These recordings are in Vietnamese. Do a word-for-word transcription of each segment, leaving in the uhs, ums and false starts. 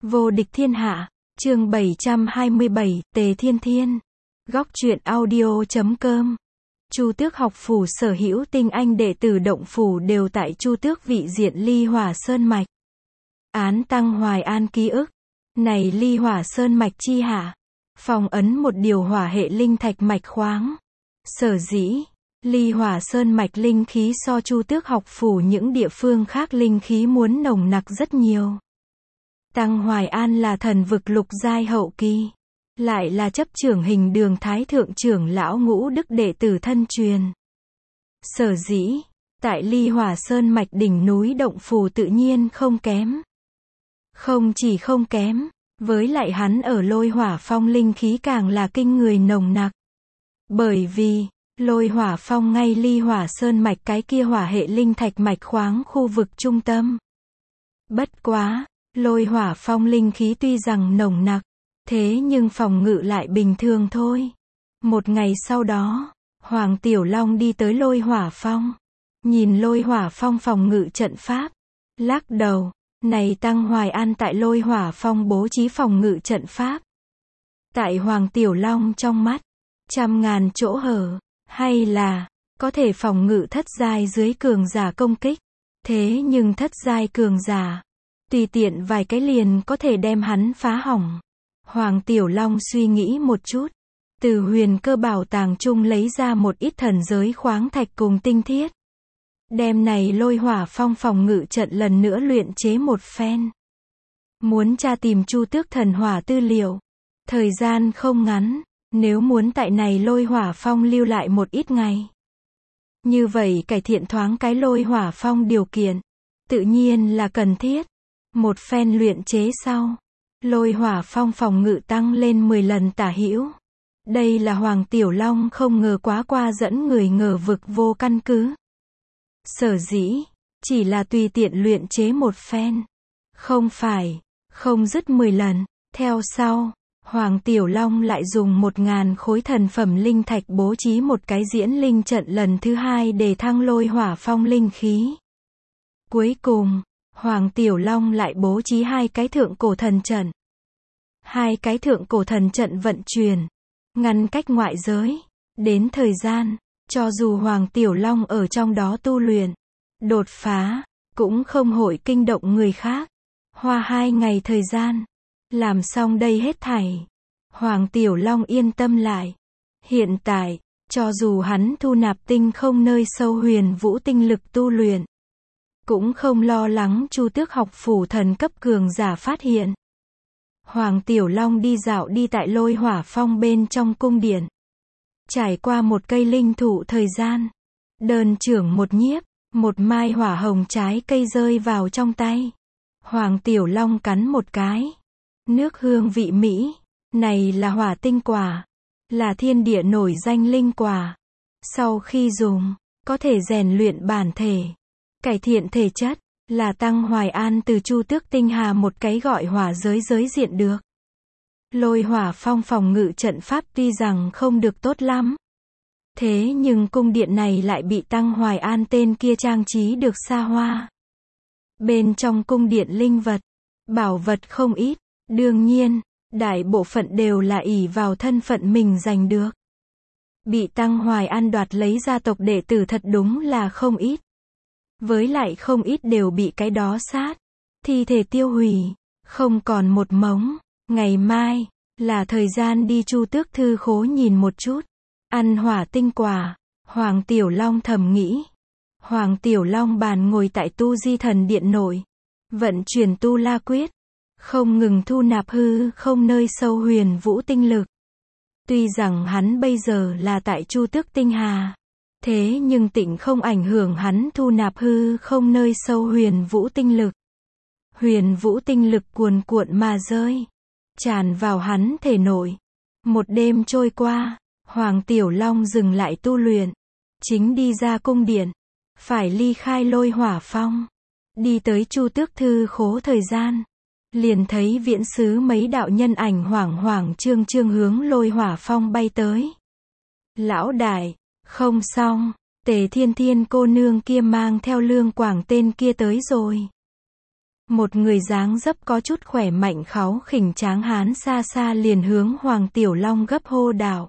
Vô địch thiên hạ, chương bảy trăm hai mươi bảy, Tề Thiên Thiên. Góc truyện audio chấm com. Chu Tước học phủ sở hữu tinh anh đệ tử động phủ đều tại Chu Tước vị diện Ly Hỏa Sơn mạch. Án Tăng Hoài An ký ức. Này Ly Hỏa Sơn mạch chi hạ, phong ấn một điều hỏa hệ linh thạch mạch khoáng. Sở dĩ, Ly Hỏa Sơn mạch linh khí so Chu Tước học phủ những địa phương khác linh khí muốn nồng nặc rất nhiều. Tăng Hoài An là thần vực lục giai hậu kỳ, lại là chấp trưởng hình đường thái thượng trưởng lão ngũ đức đệ tử thân truyền. Sở dĩ, tại Ly Hỏa Sơn mạch đỉnh núi động phủ tự nhiên không kém. Không chỉ không kém, với lại hắn ở Lôi Hỏa Phong linh khí càng là kinh người nồng nặc. Bởi vì, Lôi Hỏa Phong ngay Ly Hỏa Sơn mạch cái kia hỏa hệ linh thạch mạch khoáng khu vực trung tâm. Bất quá, Lôi Hỏa Phong linh khí tuy rằng nồng nặc, thế nhưng phòng ngự lại bình thường thôi. Một ngày sau đó, Hoàng Tiểu Long đi tới Lôi Hỏa Phong, nhìn Lôi Hỏa Phong phòng ngự trận pháp, lắc đầu, này Tăng Hoài An tại Lôi Hỏa Phong bố trí phòng ngự trận pháp. Tại Hoàng Tiểu Long trong mắt, trăm ngàn chỗ hở, hay là, có thể phòng ngự thất giai dưới cường giả công kích. Thế nhưng thất giai cường giả, tùy tiện vài cái liền có thể đem hắn phá hỏng. Hoàng Tiểu Long suy nghĩ một chút, từ huyền cơ bảo tàng chung lấy ra một ít thần giới khoáng thạch cùng tinh thiết. Đem này Lôi Hỏa Phong phòng ngự trận lần nữa luyện chế một phen. Muốn tra tìm Chu Tước thần hỏa tư liệu, thời gian không ngắn, nếu muốn tại này Lôi Hỏa Phong lưu lại một ít ngày. Như vậy cải thiện thoáng cái Lôi Hỏa Phong điều kiện, tự nhiên là cần thiết. Một phen luyện chế sau, Lôi Hỏa Phong phòng ngự tăng lên mười lần tả hữu. Đây là Hoàng Tiểu Long không ngờ quá qua dẫn người ngờ vực vô căn cứ. Sở dĩ, chỉ là tùy tiện luyện chế một phen. Không phải, không dứt mười lần. Theo sau, Hoàng Tiểu Long lại dùng một ngàn khối thần phẩm linh thạch bố trí một cái diễn linh trận lần thứ hai để thăng Lôi Hỏa Phong linh khí. Cuối cùng, Hoàng Tiểu Long lại bố trí hai cái thượng cổ thần trận. Hai cái thượng cổ thần trận vận chuyển, ngăn cách ngoại giới. Đến thời gian, cho dù Hoàng Tiểu Long ở trong đó tu luyện, đột phá, cũng không hội kinh động người khác. Hoa hai ngày thời gian, làm xong đây hết thảy, Hoàng Tiểu Long yên tâm lại. Hiện tại, cho dù hắn thu nạp tinh không nơi sâu huyền vũ tinh lực tu luyện, cũng không lo lắng Chu Tước học phủ thần cấp cường giả phát hiện. Hoàng Tiểu Long đi dạo đi tại Lôi Hỏa Phong bên trong cung điện. Trải qua một cây linh thụ thời gian, đơn trưởng một nhiếp, một mai hỏa hồng trái cây rơi vào trong tay. Hoàng Tiểu Long cắn một cái. Nước hương vị mỹ, này là hỏa tinh quả, là thiên địa nổi danh linh quả. Sau khi dùng, có thể rèn luyện bản thể, cải thiện thể chất, là Tăng Hoài An từ Chu Tước tinh hà một cái gọi hỏa giới giới diện được. Lôi Hỏa Phong phòng ngự trận pháp tuy rằng không được tốt lắm, thế nhưng cung điện này lại bị Tăng Hoài An tên kia trang trí được xa hoa. Bên trong cung điện linh vật, bảo vật không ít, đương nhiên, đại bộ phận đều là ỷ vào thân phận mình giành được. Bị Tăng Hoài An đoạt lấy gia tộc đệ tử thật đúng là không ít. Với lại không ít đều bị cái đó sát, thi thể tiêu hủy, không còn một mống. Ngày mai, là thời gian đi Chu Tước thư khố nhìn một chút. Ăn hỏa tinh quả, Hoàng Tiểu Long thầm nghĩ. Hoàng Tiểu Long bàn ngồi tại tu di thần điện nội, vận chuyển tu la quyết, không ngừng thu nạp hư không nơi sâu huyền vũ tinh lực. Tuy rằng hắn bây giờ là tại Chu Tước tinh hà, thế nhưng tịnh không ảnh hưởng hắn thu nạp hư không nơi sâu huyền vũ tinh lực. Huyền vũ tinh lực cuồn cuộn mà rơi, tràn vào hắn thể nội. Một đêm trôi qua, Hoàng Tiểu Long dừng lại tu luyện, chính đi ra cung điện, phải ly khai Lôi Hỏa Phong, đi tới Chu Tước thư khố thời gian, liền thấy viễn sứ mấy đạo nhân ảnh hoảng hoảng trương trương hướng Lôi Hỏa Phong bay tới. Lão đại, không xong, Tề Thiên Thiên cô nương kia mang theo Lương Quảng tên kia tới rồi. Một người dáng dấp có chút khỏe mạnh kháu khỉnh tráng hán xa xa liền hướng Hoàng Tiểu Long gấp hô đạo.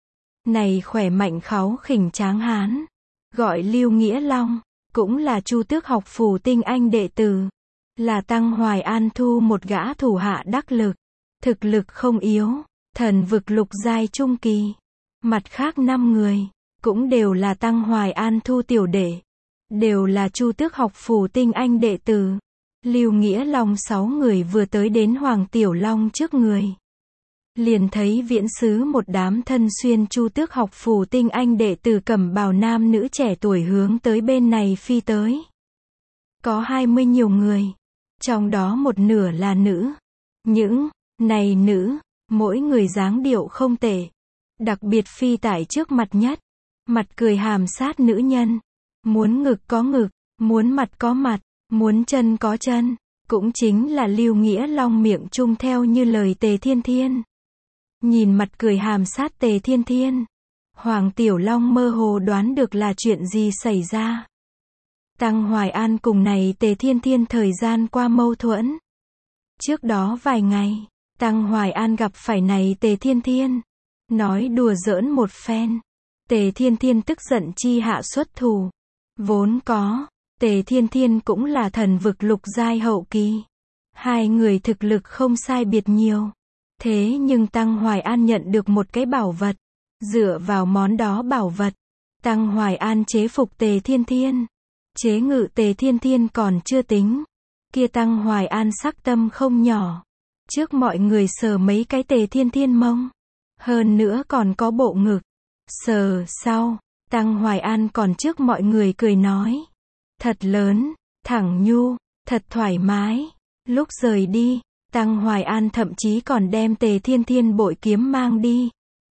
Này khỏe mạnh kháu khỉnh tráng hán, gọi Lưu Nghĩa Long, cũng là Chu Tước học phủ tinh anh đệ tử, là Tăng Hoài An thu một gã thủ hạ đắc lực, thực lực không yếu, thần vực lục giai trung kỳ. Mặt khác năm người, cũng đều là Tăng Hoài An thu tiểu đệ, đều là Chu Tước học phủ tinh anh đệ tử. Lưu Nghĩa Long sáu người vừa tới đến Hoàng Tiểu Long trước người, liền thấy viễn xứ một đám thân xuyên Chu Tước học phủ tinh anh đệ tử cẩm bào nam nữ trẻ tuổi hướng tới bên này phi tới. Có hai mươi nhiều người, trong đó một nửa là nữ. Những này nữ, mỗi người dáng điệu không tệ, đặc biệt phi tại trước mặt nhất, mặt cười hàm sát nữ nhân, muốn ngực có ngực, muốn mặt có mặt, muốn chân có chân, cũng chính là Lưu Nghĩa Long miệng chung theo như lời Tề Thiên Thiên. Nhìn mặt cười hàm sát Tề Thiên Thiên, Hoàng Tiểu Long mơ hồ đoán được là chuyện gì xảy ra. Tăng Hoài An cùng này Tề Thiên Thiên thời gian qua mâu thuẫn. Trước đó vài ngày, Tăng Hoài An gặp phải này Tề Thiên Thiên, nói đùa giỡn một phen. Tề Thiên Thiên tức giận chi hạ xuất thủ. Vốn có, Tề Thiên Thiên cũng là thần vực lục giai hậu kỳ. Hai người thực lực không sai biệt nhiều. Thế nhưng Tăng Hoài An nhận được một cái bảo vật. Dựa vào món đó bảo vật, Tăng Hoài An chế phục Tề Thiên Thiên. Chế ngự Tề Thiên Thiên còn chưa tính. Kia Tăng Hoài An sắc tâm không nhỏ. Trước mọi người sờ mấy cái Tề Thiên Thiên mông. Hơn nữa còn có bộ ngực. Sờ sau, Tăng Hoài An còn trước mọi người cười nói. Thật lớn, thẳng nhu, thật thoải mái. Lúc rời đi, Tăng Hoài An thậm chí còn đem Tề Thiên Thiên bội kiếm mang đi.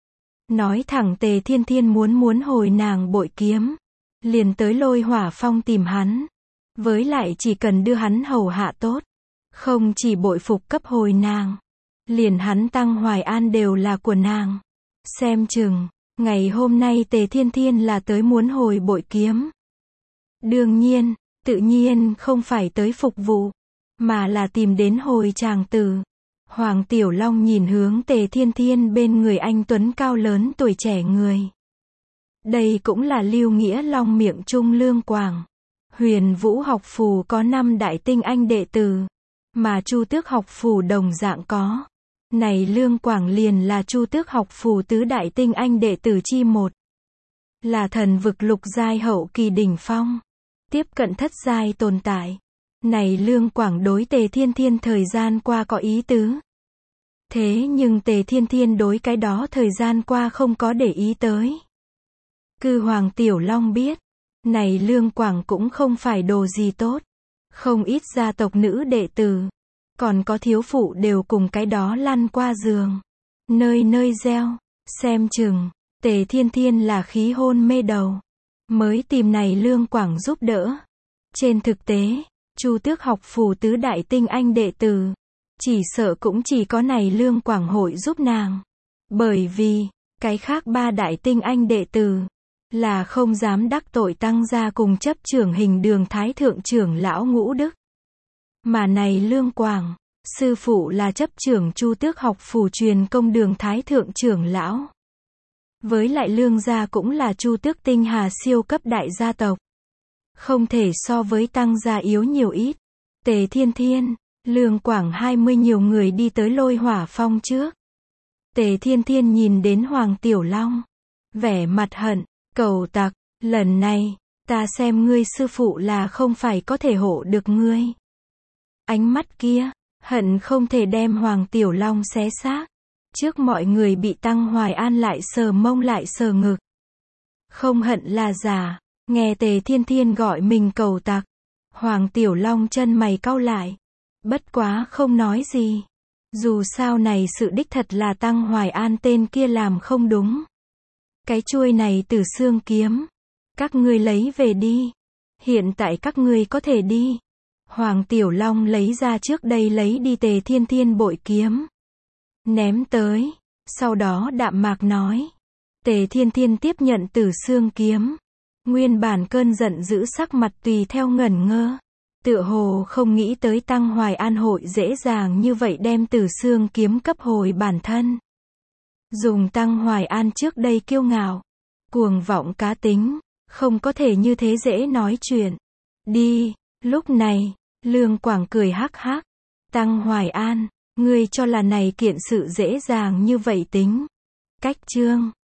Nói thẳng Tề Thiên Thiên muốn muốn hồi nàng bội kiếm, liền tới Lôi Hỏa Phong tìm hắn. Với lại chỉ cần đưa hắn hầu hạ tốt, không chỉ bội phục cấp hồi nàng, liền hắn Tăng Hoài An đều là của nàng. Xem chừng, ngày hôm nay Tề Thiên Thiên là tới muốn hồi bội kiếm. Đương nhiên, tự nhiên không phải tới phục vụ, mà là tìm đến hồi chàng tử. Hoàng Tiểu Long nhìn hướng Tề Thiên Thiên bên người anh tuấn cao lớn tuổi trẻ người. Đây cũng là Lưu Nghĩa Long miệng trung Lương Quảng. Huyền Vũ học phủ có năm đại tinh anh đệ tử, mà Chu Tước học phủ đồng dạng có. Này Lương Quảng liền là Chu Tước học phủ tứ đại tinh anh đệ tử chi một. Là thần vực lục giai hậu kỳ đỉnh phong. Tiếp cận thất giai tồn tại. Này Lương Quảng đối Tề Thiên Thiên thời gian qua có ý tứ. Thế nhưng Tề Thiên Thiên đối cái đó thời gian qua không có để ý tới. Cư Hoàng Tiểu Long biết. Này Lương Quảng cũng không phải đồ gì tốt. Không ít gia tộc nữ đệ tử. Còn có thiếu phụ đều cùng cái đó lăn qua giường. Nơi nơi gieo. Xem chừng, Tề Thiên Thiên là khí hôn mê đầu. Mới tìm này Lương Quảng giúp đỡ. Trên thực tế, Chu Tước học phủ tứ đại tinh anh đệ tử, chỉ sợ cũng chỉ có này Lương Quảng hội giúp nàng. Bởi vì, cái khác ba đại tinh anh đệ tử, là không dám đắc tội Tăng gia cùng chấp trưởng Hình Đường Thái thượng trưởng lão Ngũ Đức. Mà này Lương Quảng, sư phụ là chấp trưởng Chu Tước học phủ truyền công Đường Thái thượng trưởng lão. Với lại Lương gia cũng là Chu Tước tinh hà siêu cấp đại gia tộc. Không thể so với Tăng gia yếu nhiều ít. Tề Thiên Thiên, Lương Quảng hai mươi nhiều người đi tới Lôi Hỏa Phong trước. Tề Thiên Thiên nhìn đến Hoàng Tiểu Long, vẻ mặt hận, cầu tặc, lần này, ta xem ngươi sư phụ là không phải có thể hộ được ngươi. Ánh mắt kia, hận không thể đem Hoàng Tiểu Long xé xác. Trước mọi người bị Tăng Hoài An lại sờ mông lại sờ ngực. Không hận là giả, nghe Tề Thiên Thiên gọi mình cầu tặc. Hoàng Tiểu Long chân mày cau lại. Bất quá không nói gì. Dù sao này sự đích thật là Tăng Hoài An tên kia làm không đúng. Cái chuôi này từ xương kiếm. Các ngươi lấy về đi. Hiện tại các ngươi có thể đi. Hoàng Tiểu Long lấy ra trước đây lấy đi Tề Thiên Thiên bội kiếm. Ném tới. Sau đó đạm mạc nói. Tề Thiên Thiên tiếp nhận từ xương kiếm. Nguyên bản cơn giận dữ sắc mặt tùy theo ngẩn ngơ. Tựa hồ không nghĩ tới Tăng Hoài An hội dễ dàng như vậy đem Từ Xương kiếm cấp hồi bản thân. Dùng Tăng Hoài An trước đây kiêu ngạo, cuồng vọng cá tính, không có thể như thế dễ nói chuyện. Đi, lúc này, Lương Quảng cười hắc hắc. Tăng Hoài An, ngươi cho là này kiện sự dễ dàng như vậy tính. Cách chương